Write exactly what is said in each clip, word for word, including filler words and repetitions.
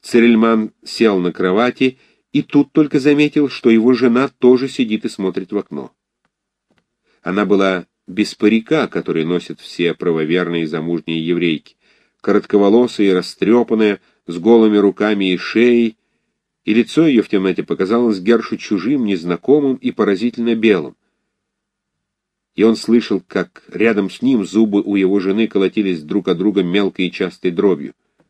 Церельман сел на кровати и тут только заметил, что его жена тоже сидит и смотрит в окно. Она была без парика, который носят все правоверные замужние еврейки, коротковолосая и растрепанная, с голыми руками и шеей, и лицо ее в темноте показалось Гершу чужим, незнакомым и поразительно белым. И он слышал, как рядом с ним зубы у его жены колотились друг от друга мелкой и частой дробью.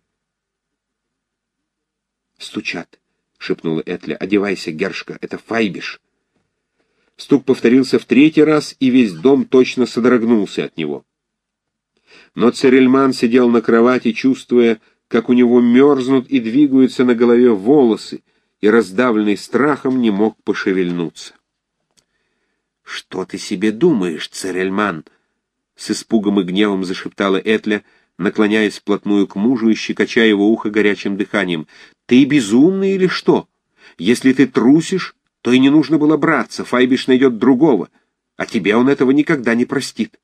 «Стучат», — шепнула Этля. «Одевайся, Гершка, это Файбиш». Стук повторился в третий раз, и весь дом точно содрогнулся от него. Но Церельман сидел на кровати, чувствуя, как у него мерзнут и двигаются на голове волосы, и, раздавленный страхом, не мог пошевельнуться. «Что ты себе думаешь, Церельман?» — с испугом и гневом зашептала Этля, наклоняясь вплотную к мужу и щекоча его ухо горячим дыханием. «Ты безумный или что? Если ты трусишь, то и не нужно было браться, Файбиш найдет другого, а тебе он этого никогда не простит».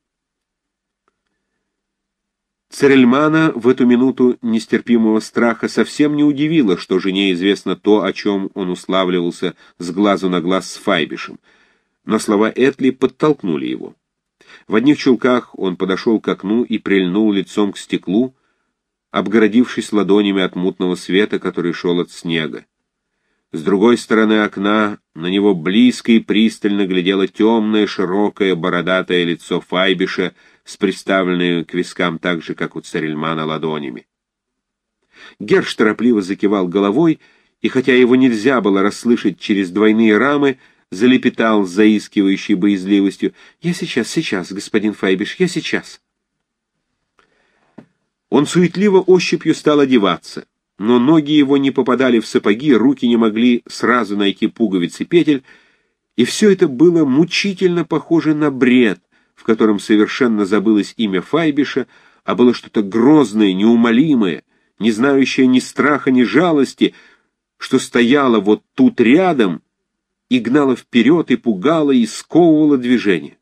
Церельмана в эту минуту нестерпимого страха совсем не удивило, что жене известно то, о чем он уславливался с глазу на глаз с Файбишем, но слова Этли подтолкнули его. В одних чулках он подошел к окну и прильнул лицом к стеклу, обгородившись ладонями от мутного света, который шел от снега. С другой стороны окна на него близко и пристально глядело темное, широкое, бородатое лицо Файбиша с приставленными к вискам так же, как у Церельмана, ладонями. Герш торопливо закивал головой, и хотя его нельзя было расслышать через двойные рамы, залепетал с заискивающей боязливостью: «Я сейчас, сейчас, господин Файбиш, я сейчас». Он суетливо ощупью стал одеваться, но ноги его не попадали в сапоги, руки не могли сразу найти пуговицы петель, и все это было мучительно похоже на бред, в котором совершенно забылось имя Файбиша, а было что-то грозное, неумолимое, не знающее ни страха, ни жалости, что стояло вот тут рядом и гнало вперед, и пугало, и сковывало движение.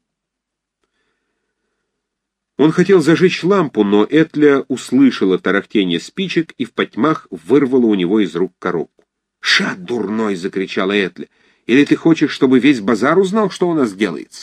Он хотел зажечь лампу, но Этля услышала тарахтение спичек и в потьмах вырвала у него из рук коробку. «Ша, дурной!» — закричала Этля. «Или ты хочешь, чтобы весь базар узнал, что у нас делается?»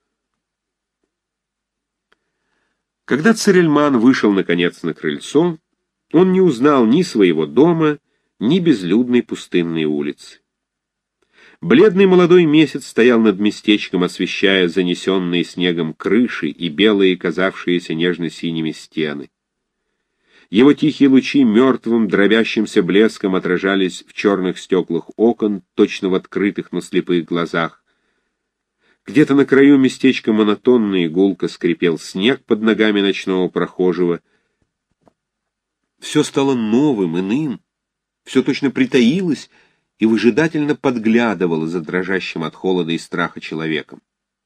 Когда Церельман вышел, наконец, на крыльцо, он не узнал ни своего дома, ни безлюдной пустынной улицы. Бледный молодой месяц стоял над местечком, освещая занесенные снегом крыши и белые, казавшиеся нежно-синими стены. Его тихие лучи мертвым, дробящимся блеском отражались в черных стеклах окон, точно в открытых, но слепых глазах. Где-то на краю местечка монотонно и гулко скрипел снег под ногами ночного прохожего. Все стало новым, иным, все точно притаилось и выжидательно подглядывало за дрожащим от холода и страха человеком.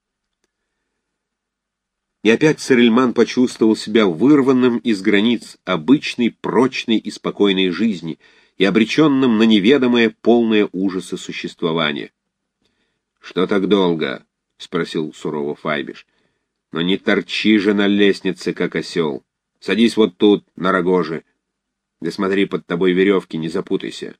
И опять Церельман почувствовал себя вырванным из границ обычной, прочной и спокойной жизни и обреченным на неведомое, полное ужаса существование. «Что так долго?» — спросил сурово Файбиш. «Но не торчи же на лестнице, как осел. Садись вот тут, на рогоже. Да смотри, под тобой веревки, не запутайся».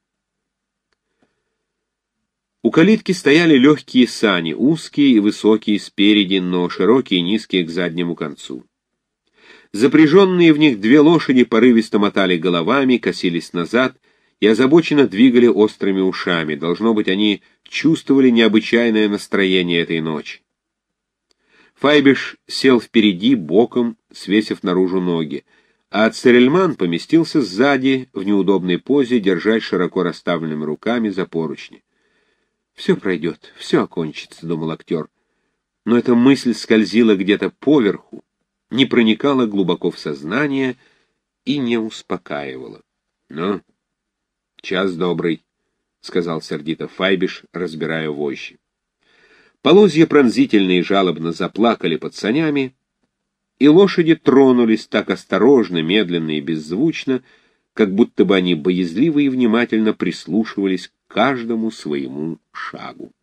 У калитки стояли легкие сани, узкие и высокие спереди, но широкие и низкие к заднему концу. Запряженные в них две лошади порывисто мотали головами, косились назад и озабоченно двигали острыми ушами. Должно быть, они чувствовали необычайное настроение этой ночи. Файбиш сел впереди, боком, свесив наружу ноги, а Церельман поместился сзади, в неудобной позе, держась широко расставленными руками за поручни. «Все пройдет, все окончится», — думал актер. Но эта мысль скользила где-то поверху, не проникала глубоко в сознание и не успокаивала. «Ну, час добрый», — сказал сердито Файбиш, разбирая вожжи. Полозья пронзительно и жалобно заплакали под санями, и лошади тронулись так осторожно, медленно и беззвучно, как будто бы они боязливо и внимательно прислушивались к каждому своему шагу.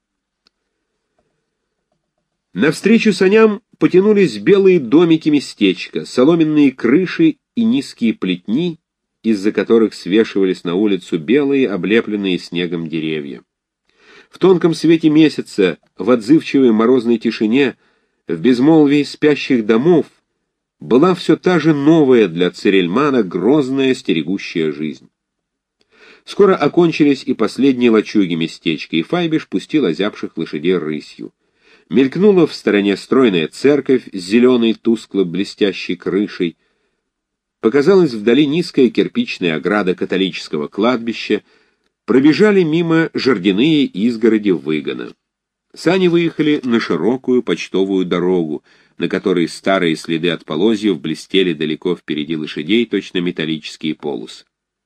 Навстречу саням потянулись белые домики местечка, соломенные крыши и низкие плетни, из-за которых свешивались на улицу белые, облепленные снегом деревья. В тонком свете месяца, в отзывчивой морозной тишине, в безмолвии спящих домов была все та же новая для Церельмана грозная стерегущая жизнь. Скоро окончились и последние лачуги местечка, и Файбиш пустил озябших лошадей рысью. Мелькнула в стороне стройная церковь с зеленой тускло-блестящей крышей. Показалась вдали низкая кирпичная ограда католического кладбища. Пробежали мимо жердяные изгороди выгона. Сани выехали на широкую почтовую дорогу, на которой старые следы от полозьев блестели далеко впереди лошадей, точно металлические полосы.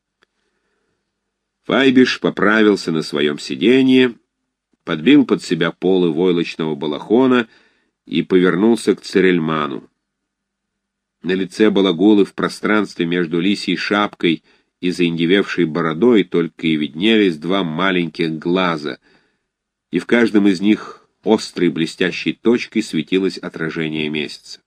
Файбиш поправился на своем сиденье, подбил под себя полы войлочного балахона и повернулся к Церельману. На лице балагулы в пространстве между лисьей шапкой и заиндевевшей бородой только и виднелись два маленьких глаза, и в каждом из них острой блестящей точкой светилось отражение месяца.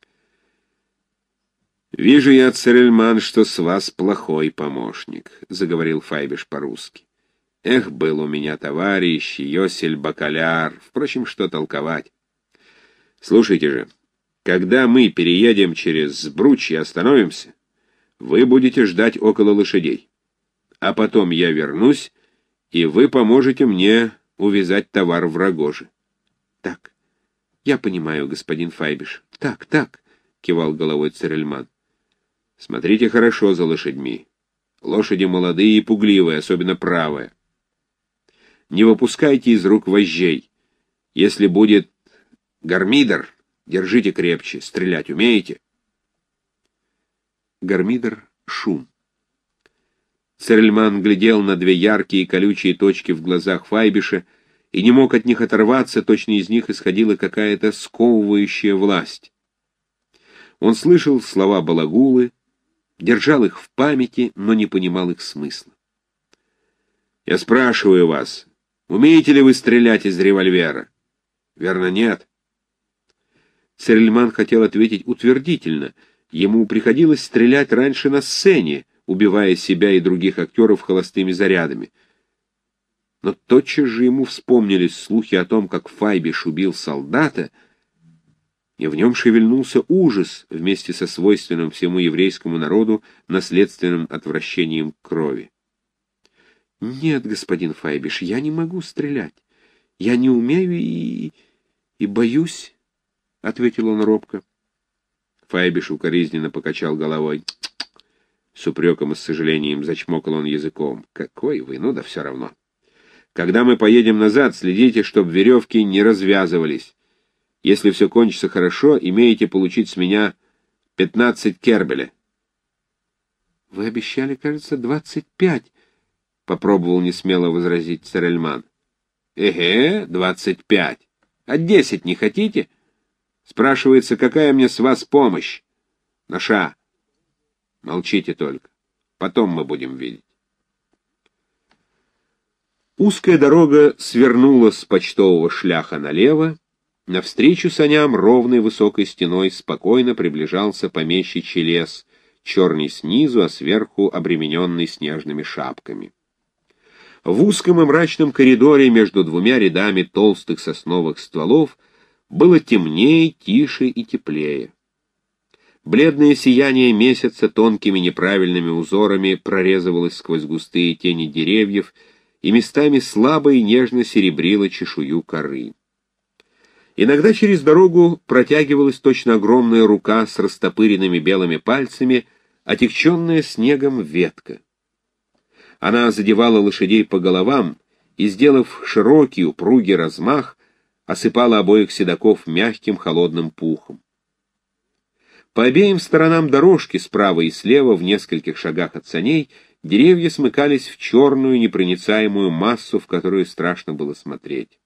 «Вижу я, Церельман, что с вас плохой помощник», — заговорил Файбиш по-русски. «Эх, был у меня товарищ, Йосель Бакаляр, впрочем, что толковать. Слушайте же, когда мы переедем через Сбруч и остановимся, вы будете ждать около лошадей, а потом я вернусь, и вы поможете мне увязать товар в рогоже». «Так, я понимаю, господин Файбиш. Так, так», — кивал головой Церельман. «Смотрите хорошо за лошадьми. Лошади молодые и пугливые, особенно правая. Не выпускайте из рук вожжей. Если будет гармидер, держите крепче. Стрелять умеете?» Гармидер — шум. Церельман глядел на две яркие колючие точки в глазах Файбиша и не мог от них оторваться, точно из них исходила какая-то сковывающая власть. Он слышал слова балагулы, держал их в памяти, но не понимал их смысла. «Я спрашиваю вас, умеете ли вы стрелять из револьвера?» «Верно, нет?» Церельман хотел ответить утвердительно. Ему приходилось стрелять раньше на сцене, убивая себя и других актеров холостыми зарядами. Но тотчас же ему вспомнились слухи о том, как Файбиш убил солдата, и в нем шевельнулся ужас вместе со свойственным всему еврейскому народу наследственным отвращением к крови. «Нет, господин Файбиш, я не могу стрелять. Я не умею и... и боюсь», — ответил он робко. Файбиш укоризненно покачал головой. С упреком и с сожалением зачмокал он языком. «Какой вы, ну да все равно. Когда мы поедем назад, следите, чтобы веревки не развязывались. Если все кончится хорошо, имеете получить с меня пятнадцать кербеля». «Вы обещали, кажется, двадцать пять», — попробовал несмело возразить Церельман. «Эге, двадцать пять. А десять не хотите? Спрашивается, какая мне с вас помощь? Наша. Молчите только. Потом мы будем видеть». Узкая дорога свернула с почтового шляха налево. Навстречу саням ровной высокой стеной спокойно приближался помещичий лес, черный снизу, а сверху обремененный снежными шапками. В узком и мрачном коридоре между двумя рядами толстых сосновых стволов было темнее, тише и теплее. Бледное сияние месяца тонкими неправильными узорами прорезывалось сквозь густые тени деревьев и местами слабо и нежно серебрило чешую коры. Иногда через дорогу протягивалась точно огромная рука с растопыренными белыми пальцами, отягченная снегом ветка. Она задевала лошадей по головам и, сделав широкий упругий размах, осыпала обоих седаков мягким холодным пухом. По обеим сторонам дорожки, справа и слева, в нескольких шагах от саней, деревья смыкались в черную непроницаемую массу, в которую страшно было смотреть.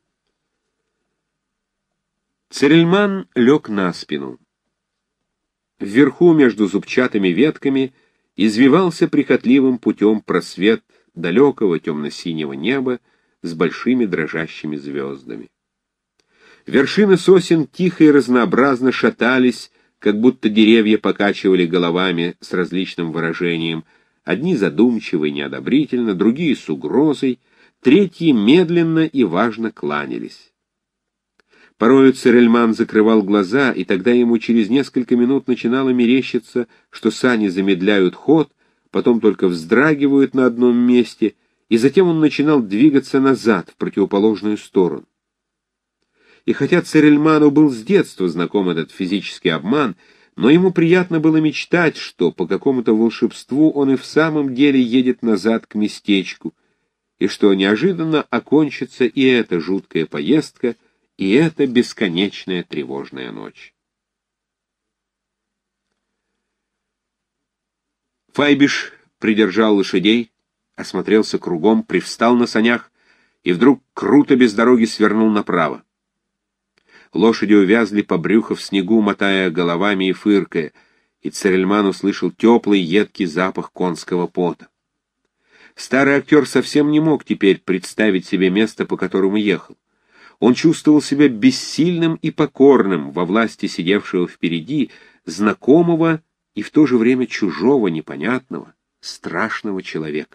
Церельман лег на спину. Вверху, между зубчатыми ветками, извивался прихотливым путем просвет далекого темно-синего неба с большими дрожащими звездами. Вершины сосен тихо и разнообразно шатались как будто деревья покачивали головами с различным выражением, одни задумчиво и неодобрительно, другие с угрозой, третьи медленно и важно кланялись. Порою Церельман закрывал глаза, и тогда ему через несколько минут начинало мерещиться, что сани замедляют ход, потом только вздрагивают на одном месте, и затем он начинал двигаться назад, в противоположную сторону. И хотя Церельману был с детства знаком этот физический обман, но ему приятно было мечтать, что по какому-то волшебству он и в самом деле едет назад к местечку, и что неожиданно окончится и эта жуткая поездка, и эта бесконечная тревожная ночь. Файбиш придержал лошадей, осмотрелся кругом, привстал на санях и вдруг круто без дороги свернул направо. Лошади увязли по брюху в снегу, мотая головами и фыркая, и Церельман услышал теплый, едкий запах конского пота. Старый актер совсем не мог теперь представить себе место, по которому ехал. Он чувствовал себя бессильным и покорным во власти сидевшего впереди, знакомого и в то же время чужого, непонятного, страшного человека.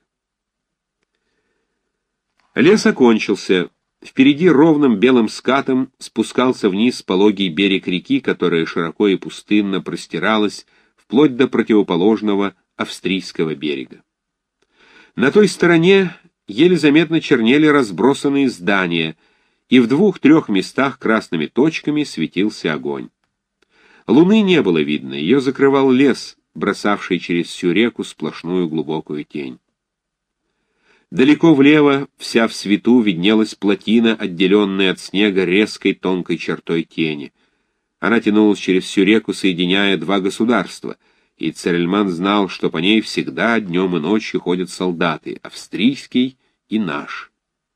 Лес окончился. Впереди ровным белым скатом спускался вниз пологий берег реки, которая широко и пустынно простиралась вплоть до противоположного австрийского берега. На той стороне еле заметно чернели разбросанные здания, и в двух-трех местах красными точками светился огонь. Луны не было видно, ее закрывал лес, бросавший через всю реку сплошную глубокую тень. Далеко влево, вся в свету, виднелась плотина, отделенная от снега резкой тонкой чертой тени. Она тянулась через всю реку, соединяя два государства, и Церельман знал, что по ней всегда днем и ночью ходят солдаты, австрийский и наш.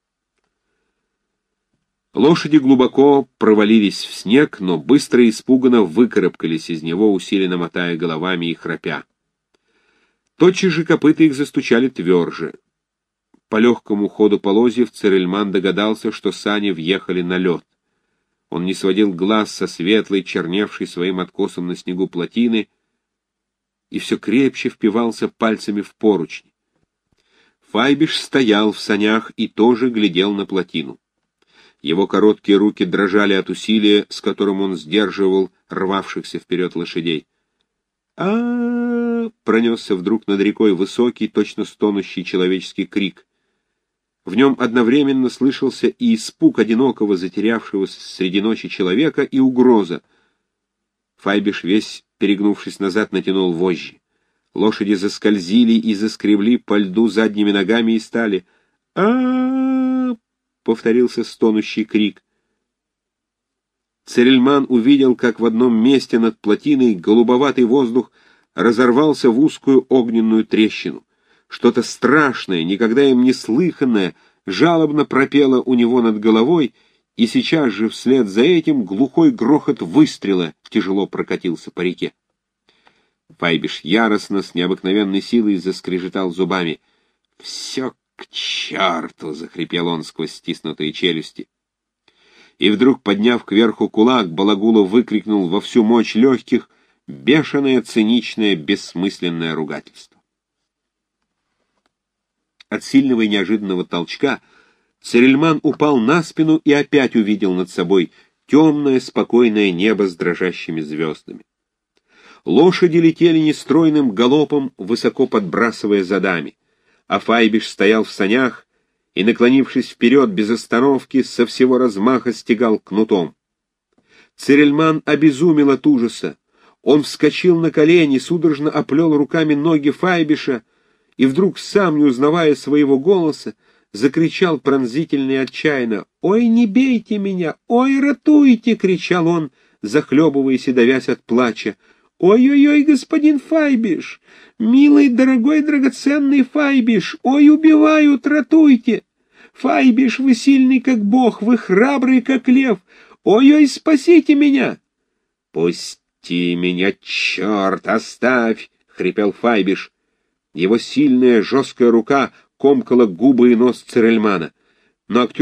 Лошади глубоко провалились в снег, но быстро и испуганно выкарабкались из него, усиленно мотая головами и храпя. Тотчас же копыта их застучали тверже. По легкому ходу полозьев Церельман догадался, что сани въехали на лед. Он не сводил глаз со светлой, черневшей своим откосом на снегу плотины, и все крепче впивался пальцами в поручни. Файбиш стоял в санях и тоже глядел на плотину. Его короткие руки дрожали от усилия, с которым он сдерживал рвавшихся вперед лошадей. а пронесся вдруг над рекой высокий, точно стонущий человеческий крик. В нем одновременно слышался и испуг одинокого, затерявшегося среди ночи человека, и угроза. Файбиш, весь перегнувшись назад, натянул вожжи. Лошади заскользили и заскребли по льду задними ногами и стали. а повторился стонущий крик. Церельман увидел, как в одном месте над плотиной голубоватый воздух разорвался в узкую огненную трещину. Что-то страшное, никогда им не слыханное, жалобно пропело у него над головой, и сейчас же вслед за этим глухой грохот выстрела тяжело прокатился по реке. Файбиш яростно, с необыкновенной силой заскрежетал зубами. «Все к черту!» — захрипел он сквозь стиснутые челюсти. И вдруг, подняв кверху кулак, Балагулов выкрикнул во всю мощь легких бешеное, циничное, бессмысленное ругательство. От сильного и неожиданного толчка Церельман упал на спину и опять увидел над собой темное, спокойное небо с дрожащими звездами. Лошади летели нестройным галопом, высоко подбрасывая задами, а Файбиш стоял в санях и, наклонившись вперед без остановки, со всего размаха стегал кнутом. Церельман обезумел от ужаса. Он вскочил на колени, судорожно оплел руками ноги Файбиша и вдруг, сам не узнавая своего голоса, закричал пронзительно и отчаянно: «Ой, не бейте меня! Ой, ратуйте!» — кричал он, захлебываясь и давясь от плача. «Ой-ой-ой, господин Файбиш! Милый, дорогой, драгоценный Файбиш! Ой, убивают, ратуйте! Файбиш, вы сильный, как бог, вы храбрый, как лев! Ой-ой, спасите меня!» «Пусти меня, черт, оставь!» — хрипел Файбиш. Его сильная, жесткая рука комкала губы и нос Церельмана. Но актер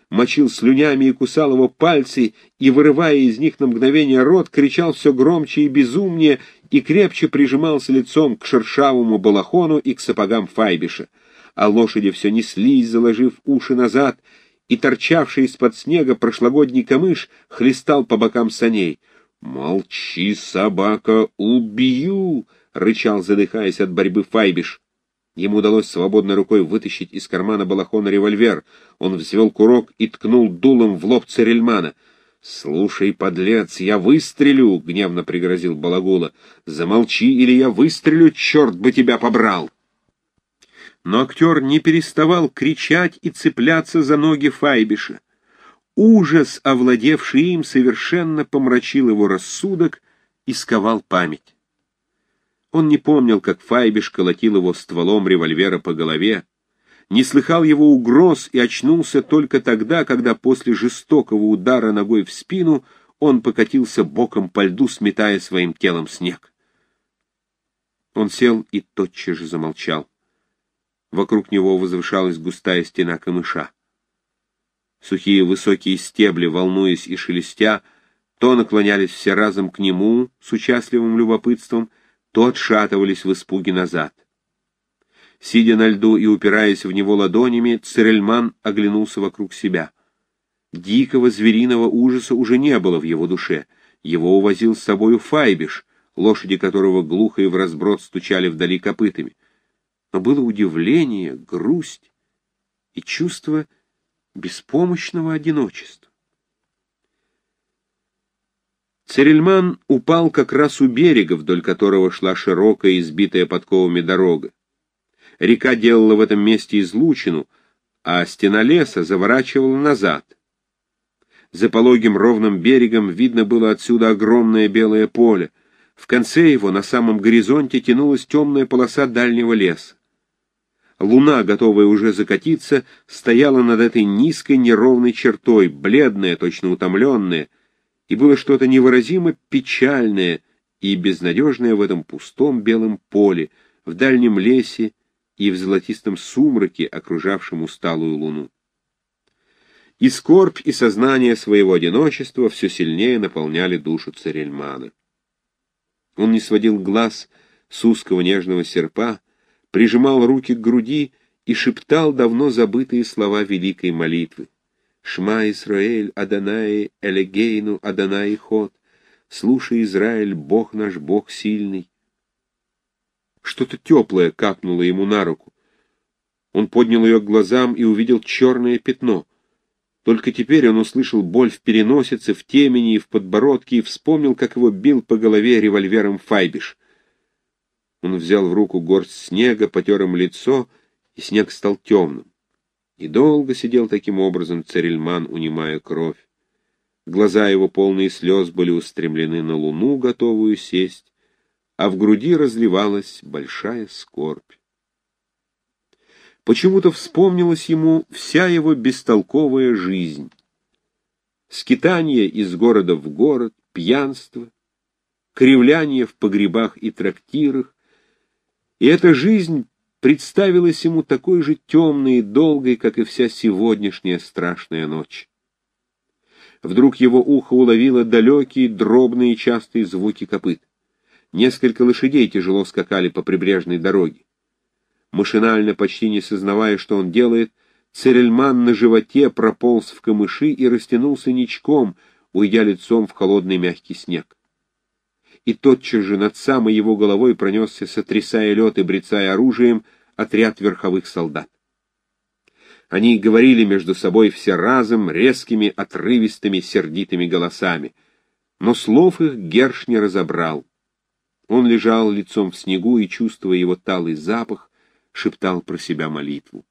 мочил слюнями и кусал его пальцы, и, вырывая из них на мгновение рот, кричал все громче и безумнее, и крепче прижимался лицом к шершавому балахону и к сапогам Файбиша. А лошади все неслись, заложив уши назад, и торчавший из-под снега прошлогодний камыш хлестал по бокам саней. «Молчи, собака, убью!» — рычал, задыхаясь от борьбы, Файбиш. Ему удалось свободной рукой вытащить из кармана балахона револьвер. Он взвел курок и ткнул дулом в лоб Церельмана. «Слушай, подлец, я выстрелю!» — гневно пригрозил Балагула. «Замолчи, или я выстрелю, черт бы тебя побрал!» Но актер не переставал кричать и цепляться за ноги Файбиша. Ужас, овладевший им, совершенно помрачил его рассудок и сковал память. Он не помнил, как Файбиш колотил его стволом револьвера по голове, не слыхал его угроз и очнулся только тогда, когда после жестокого удара ногой в спину он покатился боком по льду, сметая своим телом снег. Он сел и тотчас же замолчал. Вокруг него возвышалась густая стена камыша. Сухие высокие стебли, волнуясь и шелестя, то наклонялись все разом к нему с участливым любопытством, то отшатывались в испуге назад. Сидя на льду и упираясь в него ладонями, Церельман оглянулся вокруг себя. Дикого звериного ужаса уже не было в его душе. Его увозил с собою Файбиш, лошади которого глухо и вразброд стучали вдали копытами. Но было удивление, грусть и чувство беспомощного одиночества. Церельман упал как раз у берега, вдоль которого шла широкая, избитая подковами дорога. Река делала в этом месте излучину, а стена леса заворачивала назад. За пологим ровным берегом видно было отсюда огромное белое поле. В конце его, на самом горизонте, тянулась темная полоса дальнего леса. Луна, готовая уже закатиться, стояла над этой низкой неровной чертой, бледная, точно утомленная, и было что-то невыразимо печальное и безнадежное в этом пустом белом поле, в дальнем лесе и в золотистом сумраке, окружавшем усталую луну. И скорбь, и сознание своего одиночества все сильнее наполняли душу Церельмана. Он не сводил глаз с узкого нежного серпа, прижимал руки к груди и шептал давно забытые слова великой молитвы. «Шма Исраэль, Адонай, Элегейну, Адонай Ход, слушай, Израиль, Бог наш, Бог сильный». Что-то теплое капнуло ему на руку. Он поднял ее к глазам и увидел черное пятно. Только теперь он услышал боль в переносице, в темени и в подбородке и вспомнил, как его бил по голове револьвером Файбиш. Он взял в руку горсть снега, потер им лицо, и снег стал темным. И долго сидел таким образом Церельман, унимая кровь. Глаза его, полные слез, были устремлены на луну, готовую сесть, а в груди разливалась большая скорбь. Почему-то вспомнилась ему вся его бестолковая жизнь. Скитание из города в город, пьянство, кривляние в погребах и трактирах, и эта жизнь представилась ему такой же темной и долгой, как и вся сегодняшняя страшная ночь. Вдруг его ухо уловило далекие, дробные, частые звуки копыт. Несколько лошадей тяжело скакали по прибрежной дороге. Машинально, почти не сознавая, что он делает, Церельман на животе прополз в камыши и растянулся ничком, уйдя лицом в холодный мягкий снег. И тотчас же над самой его головой пронесся, сотрясая лед и брецая оружием, отряд верховых солдат. Они говорили между собой все разом, резкими, отрывистыми, сердитыми голосами. Но слов их Герш не разобрал. Он лежал лицом в снегу и, чувствуя его талый запах, шептал про себя молитву.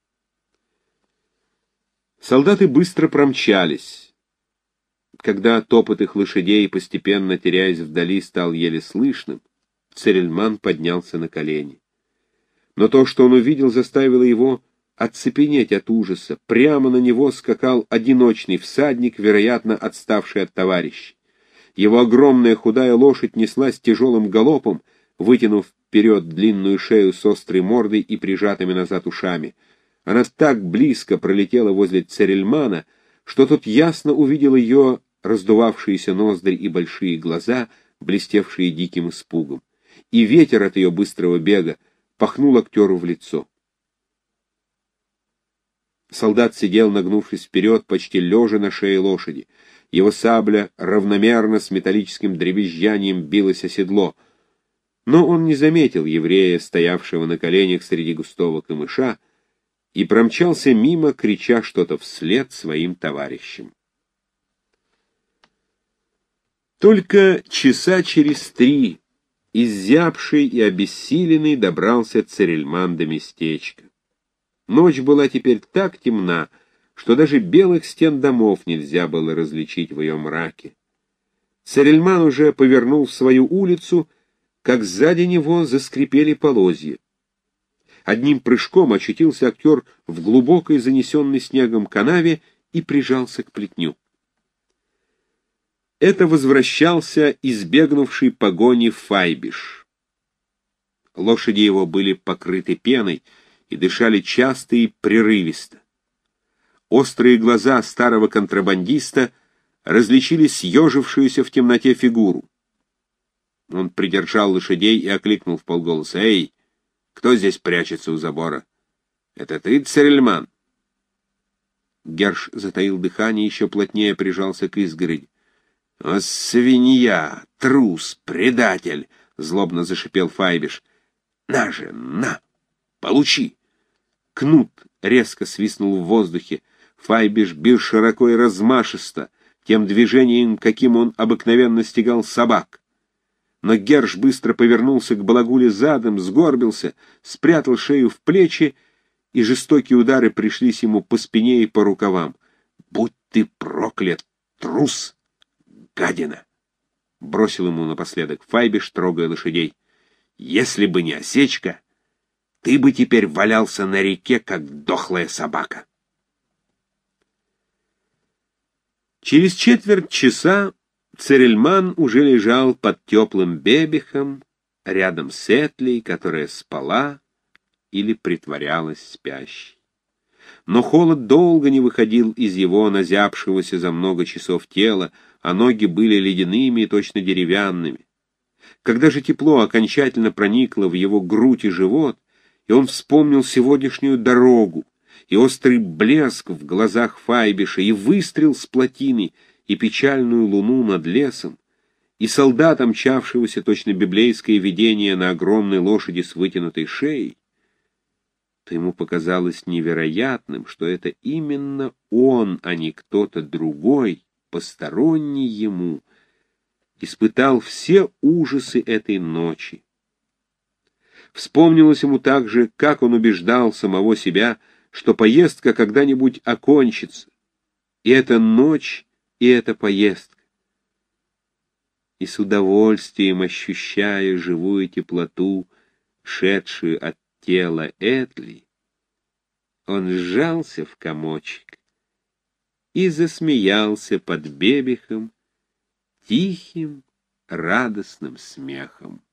Солдаты быстро промчались. Когда топот их лошадей, постепенно теряясь вдали, стал еле слышным, Церельман поднялся на колени. Но то, что он увидел, заставило его оцепенеть от ужаса. Прямо на него скакал одиночный всадник, вероятно, отставший от товарищей. Его огромная худая лошадь неслась тяжелым галопом, вытянув вперед длинную шею с острой мордой и прижатыми назад ушами. Она так близко пролетела возле Церельмана, что тот ясно увидел ее раздувавшиеся ноздри и большие глаза, блестевшие диким испугом, и ветер от ее быстрого бега пахнул актеру в лицо. Солдат сидел, нагнувшись вперед, почти лежа на шее лошади. Его сабля равномерно с металлическим дребезжанием билась о седло, но он не заметил еврея, стоявшего на коленях среди густого камыша, и промчался мимо, крича что-то вслед своим товарищам. Только часа через три, изябший и обессиленный, добрался Церельман до местечка. Ночь была теперь так темна, что даже белых стен домов нельзя было различить в ее мраке. Церельман уже повернул в свою улицу, как сзади него заскрипели полозья. Одним прыжком очутился актер в глубокой, занесенной снегом канаве и прижался к плетню. Это возвращался избегнувший погони Файбиш. Лошади его были покрыты пеной и дышали часто и прерывисто. Острые глаза старого контрабандиста различили съежившуюся в темноте фигуру. Он придержал лошадей и окликнул вполголоса: «Эй, кто здесь прячется у забора? Это ты, Церельман?» Герш затаил дыхание и еще плотнее прижался к изгороди. «О, свинья, трус, предатель!» — злобно зашипел Файбиш. «На же, на! Получи!» Кнут резко свистнул в воздухе. Файбиш бил широко и размашисто, тем движением, каким он обыкновенно стегал собак. Но Герш быстро повернулся к балагуле задом, сгорбился, спрятал шею в плечи, и жестокие удары пришлись ему по спине и по рукавам. «Будь ты проклят, трус, гадина!» — бросил ему напоследок Файбиш, трогая лошадей. «Если бы не осечка, ты бы теперь валялся на реке, как дохлая собака». Через четверть часа Церельман уже лежал под теплым бебехом рядом с Этлей, которая спала или притворялась спящей. Но холод долго не выходил из его назябшегося за много часов тела, а ноги были ледяными и точно деревянными. Когда же тепло окончательно проникло в его грудь и живот, и он вспомнил сегодняшнюю дорогу, и острый блеск в глазах Файбиша, и выстрел с плотины, и печальную луну над лесом, и солдата, мчавшегося точно библейское видение на огромной лошади с вытянутой шеей, то ему показалось невероятным, что это именно он, а не кто-то другой, посторонний ему, испытал все ужасы этой ночи. Вспомнилось ему также, как он убеждал самого себя, что поездка когда-нибудь окончится, и эта ночь, и эта поездка. И с удовольствием, ощущая живую теплоту, шедшую от тела Этли, он сжался в комочек и засмеялся под бебехом тихим, радостным смехом.